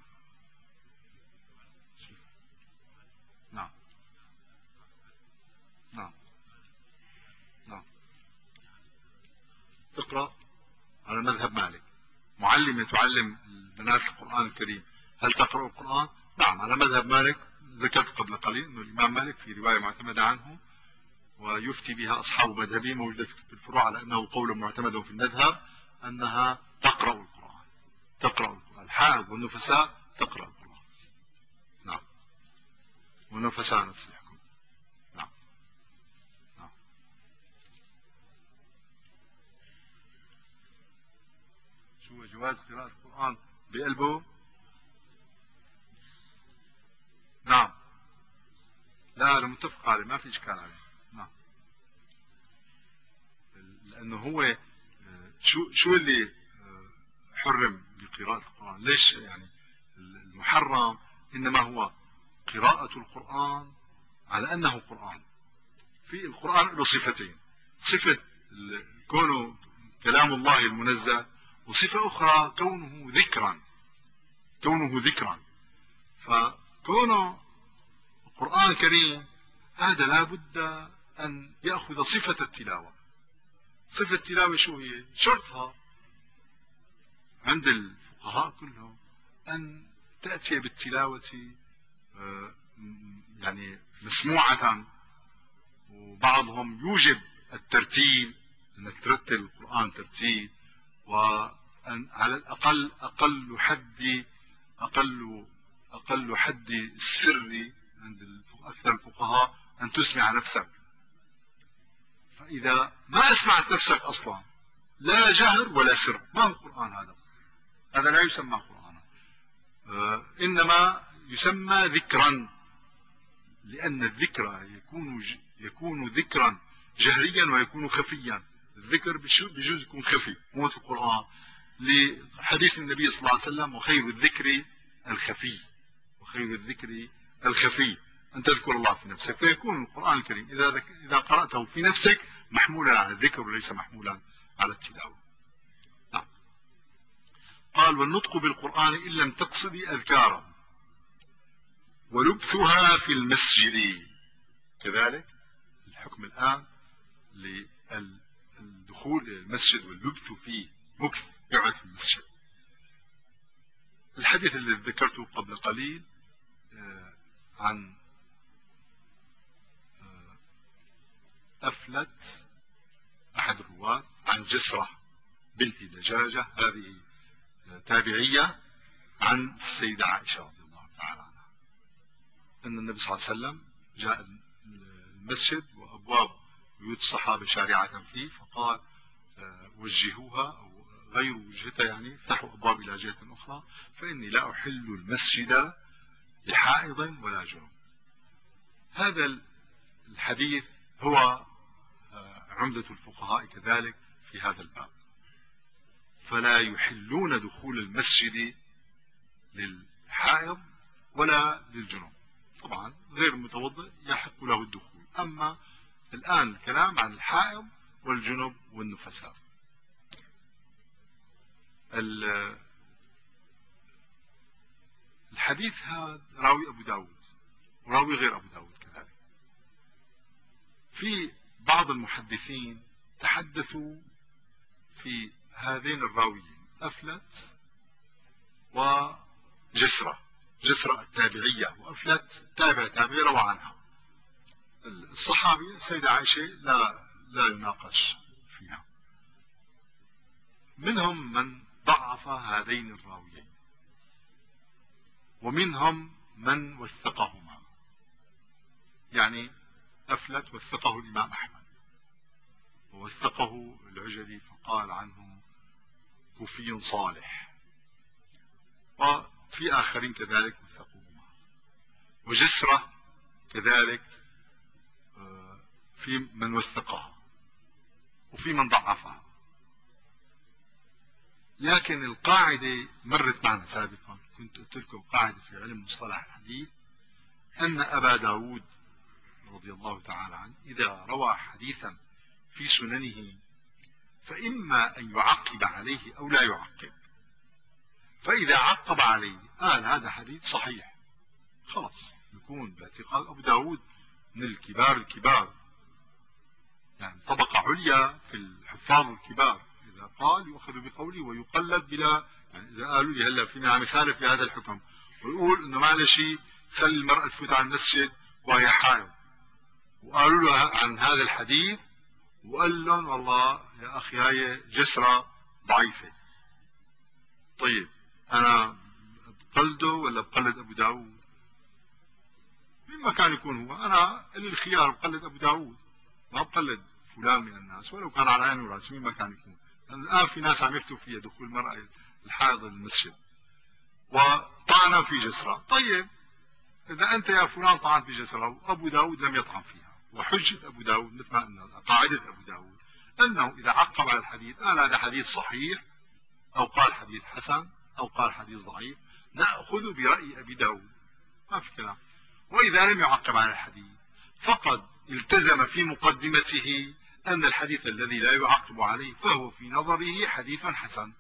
Speaker 1: نعم نعم نعم. تقرأ على مذهب مالك، معلمة تعلم البنات القرآن الكريم، هل تقرأ القرآن؟ نعم على مذهب مالك. ذكرت قبل قليل أن الإمام مالك في رواية معتمدة عنه ويفتي بها أصحاب مذهبه موجودة في الفروع على أنه قول معتمد في المذهب أنها تقرأ القرآن، تقرأ القرآن، الحائض والنفساء تقرأ القرآن. نعم، والنفساء نفس الحكم. نعم نعم. شو جواز قراءة القرآن بقلبه؟ نعم، لا هذا متفق عليه، ما في إشكال عليه. نعم، لأنه هو شو شو اللي حرم بقراءة القرآن؟ ليش يعني المحرم إنما هو قراءة القرآن على أنه قرآن. في القرآن له صفتين، صفة كونه كلام الله المنزل، وصفة أخرى كونه ذكرا، كونه ذكرا. فكونه القرآن الكريم هذا لا بد أن يأخذ صفة التلاوة. صفة التلاوة شو هي؟ شرطها عند الفقهاء كلهم أن تأتي بالتلاوة يعني مسموعة، وبعضهم يوجب الترتيل، أنك ترتل القرآن ترتيل، وأن على الأقل أقل حد أقل أقل حد السر عند أكثر الفقهاء أن تسمع نفسك. فإذا ما أسمعت نفسك أصلا لا جهر ولا سر، ما هو القرآن هذا؟ هذا لا يسمى قرآنا، آه إنما يسمى ذكرا، لأن الذكر يكون يكون ذكرا جهريا ويكون خفيا. الذكر بجوز يكون خفي مو في القرآن، لحديث النبي صلى الله عليه وسلم: وخير الذكر الخفي، وخير الذكر الخفي أن تذكر الله في نفسك. فيكون القرآن الكريم إذا إذا قرأته في نفسك محمولا على الذكر وليس محمولا على التلاوة. نعم. قال: والنطق بالقرآن إن لم تقصدي أذكاره، ولبثها في المسجد. كذلك الحكم الآن للدخول إلى المسجد واللبث فيه، مكث يقعد في المسجد. الحديث الذي ذكرته قبل قليل عن أفلت أحد الرواة عن جسرة بنت دجاجة، هذه تابعية، عن السيدة عائشة رضي الله تعالى عنها، أن النبي صلى الله عليه وسلم جاء المسجد وأبواب بيوت الصحابة شارعة فيه، فقال: وجهوها أو غير وجهتها، يعني افتحوا أبواب إلى جهة أخرى، فإني لا أحل المسجد لحائض ولا جنوب. هذا الحديث هو عمدة الفقهاء كذلك في هذا الباب، فلا يحلون دخول المسجد للحائض ولا للجنوب. طبعا غير المتوضئ يحق له الدخول، أما الآن الكلام عن الحائض والجنوب والنفساء. الحديث هذا راوي أبو داود وراوي غير أبو داود كذلك. في بعض المحدثين تحدثوا في هذين الراويين، أفلت وجسرة، جسرة التابعية وأفلت تابع تابع روى عنها. الصحابي السيدة عائشة لا لا يناقش فيها. منهم من ضعف هذين الراويين، ومنهم من وثقهما، يعني أفلت وثقه الإمام أحمد، ووثقه العجلي فقال عنه كوفي صالح، وفي آخرين كذلك وثقوهما. وجسرة كذلك في من وثقها وفي من ضعفها. لكن القاعدة مرت معنا سابقا، كنت قلت لكم قاعدة في علم مصطلح الحديث، أن أبا داود رضي الله تعالى عنه إذا روى حديثا في سننه فإما أن يعقب عليه أو لا يعقب. فإذا عقب عليه قال هذا حديث صحيح، خلاص يكون باعتقاد أبو داود من الكبار الكبار، يعني طبقة عليا في الحفاظ الكبار. إذا قال يؤخذ بقوله ويقلد بلا، يعني إذا قالوا لي هلا فينا عم يخالف في هذا الحكم ويقول إنه معلش خلي المرأة تفوت على المسجد وهي حائض، وقالوا له عن هذا الحديث وقال لهم والله يا أخي هاي جسرة ضعيفة، طيب أنا بقلده ولا بقلد أبو داود؟ مما كان يكون هو أنا لي الخيار بقلد أبو داود، ما بقلد فلان من الناس ولو كان على عيني وراسي، مما كان يكون. الآن في ناس عم يفتوا فيها دخول المرأة الحائض للمسجد وطعنا في جسرة. طيب إذا أنت يا فلان طعن في جسرة وأبو داود لم يطعن فيها، وحجة أبو داود مثل ما أن قاعدة أبو داود أنه إذا عقب على الحديث قال هذا حديث صحيح أو قال حديث حسن أو قال حديث ضعيف، نأخذ برأي أبي داود، ما في كلام. وإذا لم يعقب على الحديث فقد التزم في مقدمته أن الحديث الذي لا يعقب عليه فهو في نظره حديث حسن.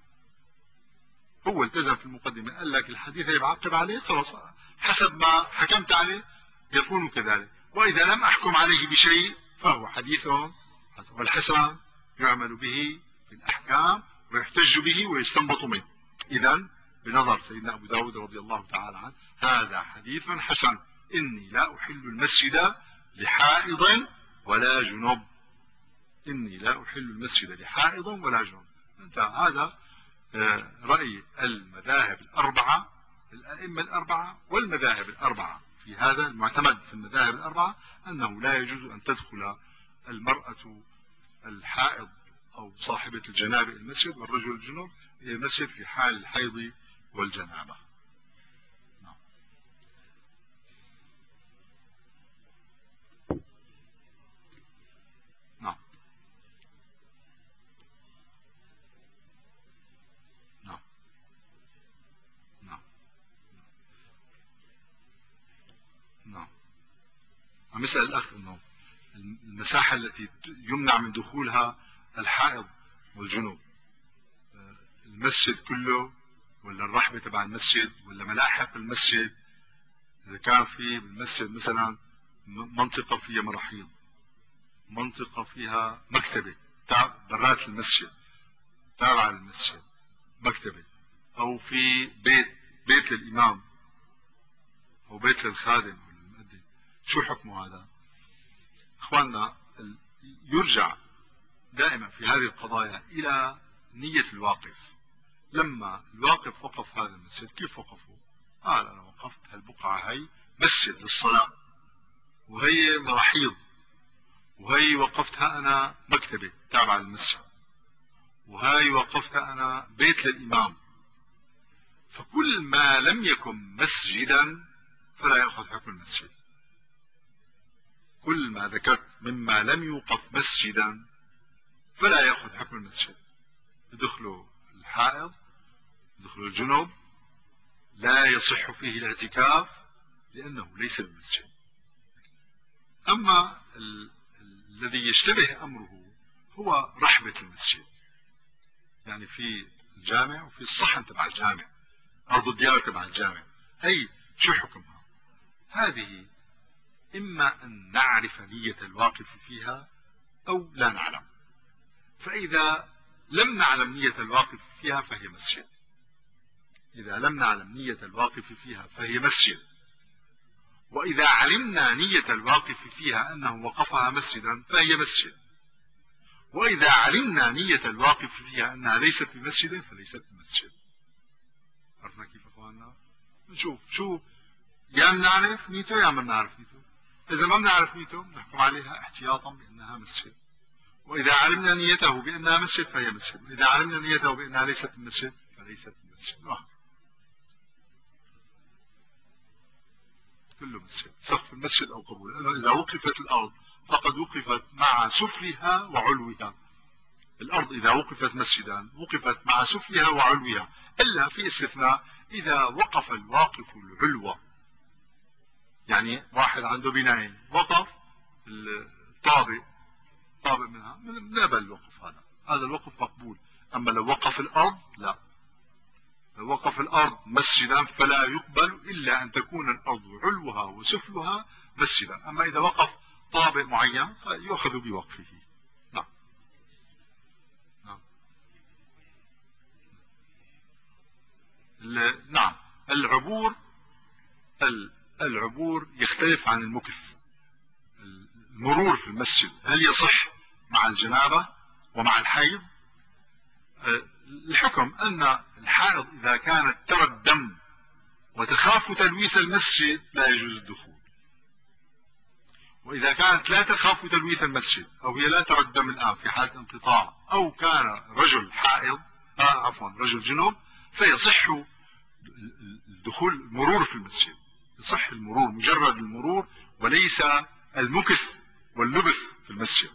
Speaker 1: هو التزم في المقدمة، قال لك الحديث اللي بعقب عليه خلاص حسب ما حكمت عليه يكون كذلك، وإذا لم أحكم عليه بشيء فهو حديث حسن. والحسن يعمل به في الأحكام ويحتج به ويستنبط منه. إذن بنظر سيدنا أبو داود رضي الله تعالى عنه هذا حديث حسن، إني لا أحل المسجد لحائض ولا جنوب، إني لا أحل المسجد لحائض ولا جنوب. انت هذا رأي المذاهب الأربعة الأئمة الأربعة والمذاهب الأربعة. في هذا المعتمد في المذاهب الأربعة أنه لا يجوز أن تدخل المرأة الحائض أو صاحبة الجنابة المسجد والرجل الجنوب إلى المسجد في حال الحيض والجنابة. نعم. نعم. نعم. نعم. نعم. عم يسأل الأخ أنه المساحة التي يمنع من دخولها الحائض والجنوب، المسجد كله ولا الرحبة تبع المسجد ولا ملاحق المسجد؟ إذا كان في بالمسجد مثلا منطقة فيها مراحيض، منطقة فيها مكتبة برات المسجد تابعة للمسجد مكتبة، أو في بيت بيت للإمام أو بيت للخادم والمؤذن، شو حكمه هذا؟ إخواننا، يرجع دائما في هذه القضايا إلى نية الواقف. لما الواقف وقف هذا المسجد كيف وقفه؟ قال أنا وقفت هالبقعة هي مسجد للصلاة، وهي مراحيض، وهي وقفتها أنا مكتبة تابعة للمسجد، وهي وقفتها أنا بيت للإمام. فكل ما لم يكن مسجدا فلا يأخذ حكم المسجد. كل ما ذكرت مما لم يوقف مسجدا فلا يأخذ حكم المسجد. يدخلوا الحائض، يدخلوا الجنوب، لا يصح فيه الاعتكاف لأنه ليس بالمسجد. أما ال... الذي يشتبه أمره هو رحبة المسجد، يعني في الجامع وفي الصحن تبع الجامع، أرض الديار تبع الجامع، هي شو حكمها؟ هذه إما أن نعرف نية الواقف فيها أو لا نعلم. فإذا لم نعلم نية الواقف فيها فهي مسجد. إذا لم نعلم نية الواقف فيها فهي مسجد. وإذا علمنا نية الواقف فيها أنه وقفها مسجدا فهي مسجد. وإذا علمنا نية الواقف فيها أنها ليست بمسجد فليست بمسجد. عرفنا كيف أخواننا؟ نشوف شو، يا نعرف نيته يا ما نعرف نيته. إذا ما بنعرف نيته نحكم عليها احتياطا بأنها مسجد. وإذا علمنا نيته بأنها مسجد فهي مسجد، وإذا علمنا نيته بأنها ليست مسجد فليست مسجد. واحد. كله مسجد، سقف المسجد أو قبول، لأنه إذا وقفت الأرض فقد وقفت مع سفلها وعلوها. الأرض إذا وقفت مسجدا وقفت مع سفلها وعلوها، إلا في استثناء إذا وقف الواقف العلو. يعني واحد عنده بناية وقف الطابق طابق منها، لا بل الوقف هذا هذا الوقف مقبول. أما لو وقف الأرض لا، لو وقف الأرض مسجدا فلا يقبل إلا أن تكون الأرض علوها وسفلها مسجدا. أما إذا وقف طابق معين فيؤخذ بوقفه. نعم. نعم. نعم. العبور العبور يختلف عن المكث. المرور في المسجد هل يصح مع الجنابة ومع الحيض؟ الحكم أن الحائض إذا كانت ترى الدم وتخاف تلويث المسجد لا يجوز الدخول. وإذا كانت لا تخاف تلويث المسجد أو هي لا ترى الدم الآن في حالة انقطاع، أو كان رجل حائض آه عفوا رجل جنوب، فيصح الدخول المرور في المسجد. يصح المرور، مجرد المرور، وليس المكث واللبث في المسجد.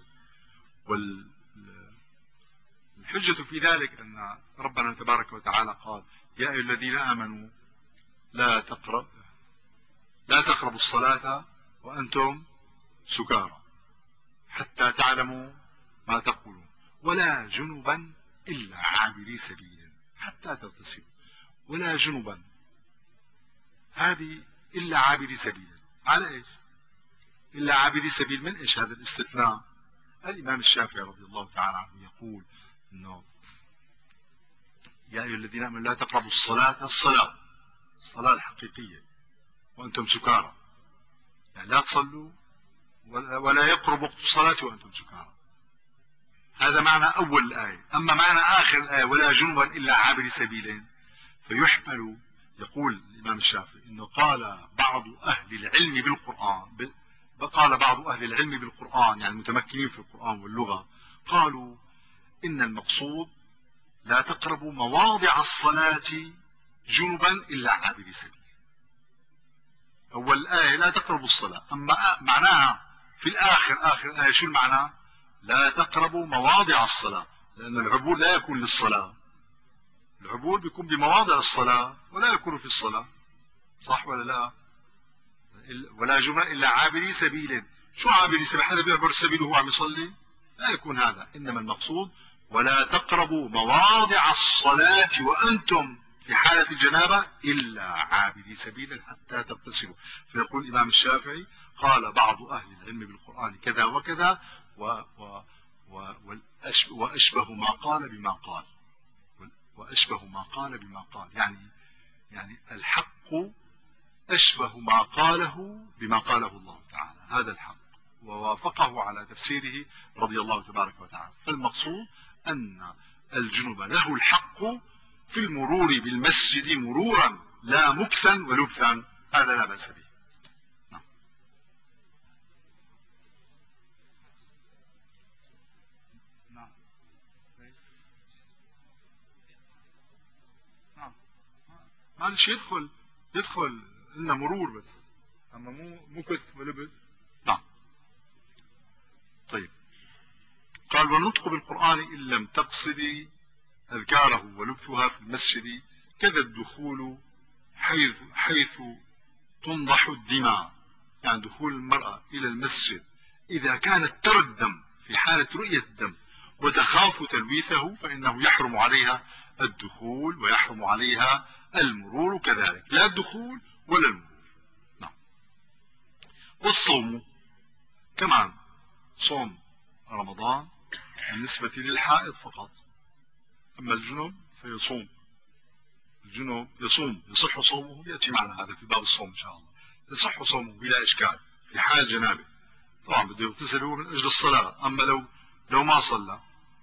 Speaker 1: والحجة في ذلك أن ربنا تبارك وتعالى قال يا أيها الذين آمنوا لا تقرب لا تقربوا الصلاة وأنتم سكارى حتى تعلموا ما تقولون ولا جنبا إلا عابري سبيل حتى تغتسلوا. ولا جنبا، هذه إلا عابري سبيل. على إيش؟ إلا عابري سبيل من إيش هذا الاستثناء؟ الإمام الشافعي رضي الله تعالى عنه يقول إنه يا أيها الذين آمنوا لا تقربوا الصلاة الصلاة الصلاة الحقيقية وأنتم سكارى، يعني لا تصلوا ولا يقرب وقت الصلاة وأنتم سكارى. هذا معنى أول الآية. أما معنى آخر الآية ولا جنبا إلا عابر سبيلين فيحمل يقول الإمام الشافعي إنه قال بعض أهل العلم بالقرآن، قال بعض أهل العلم بالقرآن يعني المتمكنين في القرآن واللغة، قالوا إن المقصود لا تقربوا مواضع الصلاة جنبا إلا عابري سبيل. أول الآية لا تقربوا الصلاة، أما معناها في الآخر آخر الآية شو المعنى؟ لا تقربوا مواضع الصلاة، لأن العبور لا يكون للصلاة، العبور بيكون بمواضع الصلاة ولا يكون في الصلاة، صح ولا لا؟ ولا جملة إلا عابري سبيل. شو عابري سبيل؟ حدا بيعبر السبيل وهو عم يصلي؟ لا يكون هذا، إنما المقصود ولا تقربوا مواضع الصلاة وأنتم في حالة الجنابة إلا عابري سبيل حتى تغتسلوا. فيقول الإمام الشافعي قال بعض أهل العلم بالقرآن كذا وكذا، و و و وأشبه ما قال بما قال، وأشبه ما قال بما قال، يعني يعني الحق أشبه ما قاله بما قاله الله تعالى، هذا الحق، ووافقه على تفسيره رضي الله تبارك وتعالى. فالمقصود أن الجنوب له الحق في المرور بالمسجد مرورا لا مكثا ولبثا، هذا لا بأس به. نعم. نعم. نعم. معلش يدخل يدخل إنه مرور بس، أما مو مكث ولبث. نعم. طيب، قال والنطق بالقرآن إن لم تقصدي أذكاره ولبثها في المسجد كذا الدخول حيث حيث تنضح الدماء، يعني دخول المرأة إلى المسجد إذا كانت ترى الدم في حالة رؤية الدم وتخاف تلويثه فإنه يحرم عليها الدخول ويحرم عليها المرور كذلك، لا الدخول ولا المرور. نعم. والصوم كمان، صوم رمضان بالنسبة للحائض فقط، أما الجنوب فيصوم، الجنوب يصوم، يصح صومه، يأتي معنا هذا في باب الصوم إن شاء الله، يصح صومه بلا إشكال في حال جنابه، طبعا بده يغتسل هو من أجل الصلاة. أما لو لو ما صلى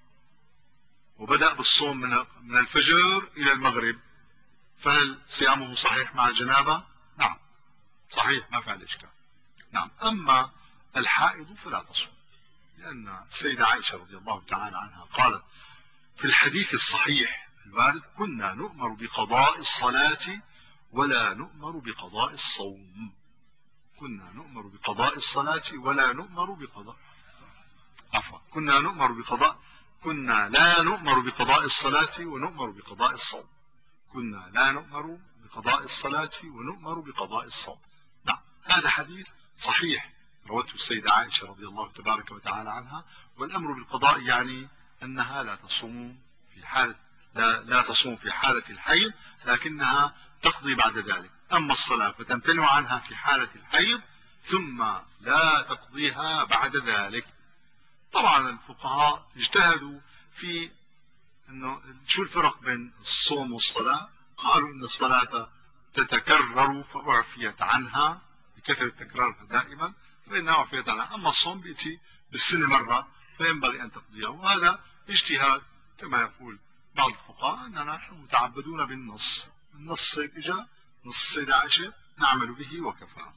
Speaker 1: وبدأ بالصوم من من الفجر إلى المغرب فهل صيامه صحيح مع الجنابة؟ نعم صحيح، ما فعل إشكال. نعم. أما الحائض فلا تصوم، لأن السيدة عائشة رضي الله تعالى عنها قالت في الحديث الصحيح الوارد كنا نؤمر بقضاء الصلاة ولا نؤمر بقضاء الصوم، كنا نؤمر بقضاء الصلاة ولا نؤمر بقضاء عفوا كنا نؤمر بقضاء كنا لا نؤمر بقضاء الصلاة ونؤمر بقضاء الصوم، كنا لا نؤمر بقضاء الصلاة ونؤمر بقضاء الصوم. نعم، هذا حديث صحيح روته السيدة عائشة رضي الله تبارك وتعالى عنها. والأمر بالقضاء يعني أنها لا تصوم في حالة لا, لا تصوم في حالة الحيض، لكنها تقضي بعد ذلك. أما الصلاة فتمتنع عنها في حالة الحيض ثم لا تقضيها بعد ذلك. طبعا الفقهاء اجتهدوا في انه شو الفرق بين الصوم والصلاة، قالوا ان الصلاة تتكرر فأعفيت عنها بكثرة تكرارها دائما فإنها أعفيت عنها، أما الصوم بيأتي بالسنة مرة فينبغي أن تقضيها، وهذا اجتهاد كما يقول بعض الفقهاء أننا نحن متعبدون بالنص، النص هيك إجا نص السيدة عائشة نعمل به وكفى.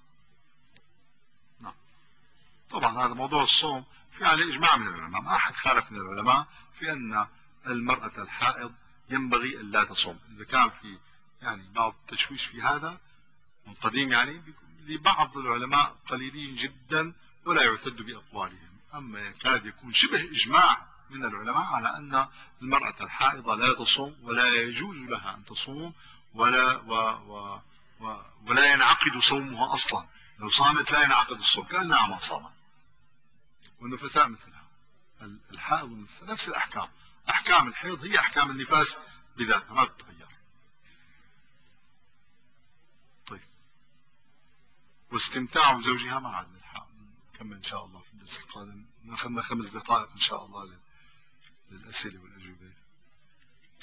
Speaker 1: نعم. طبعا هذا موضوع الصوم في عليه إجماع من العلماء، ما أحد خالف من العلماء في أن المرأة الحائض ينبغي أن لا تصوم. إذا كان في يعني بعض التشويش في هذا من قديم يعني لبعض العلماء قليلين جدا ولا يعتد بأقوالهم، أما يكاد يكون شبه إجماع من العلماء على أن المرأة الحائضة لا تصوم ولا يجوز لها أن تصوم ولا و و و ولا ينعقد صومها أصلا، لو صامت لا ينعقد الصوم كأنها ما صامت. والنفساء مثلها، الحائض والنفساء نفس الأحكام، أحكام الحيض هي أحكام النفاس بذاتها ما تتغير. طيب، واستمتاع زوجها مع عدم الحائض نكمل إن شاء الله في الدرس القادم، ناخذنا خمس دقائق إن شاء الله للأسئلة والأجوبة.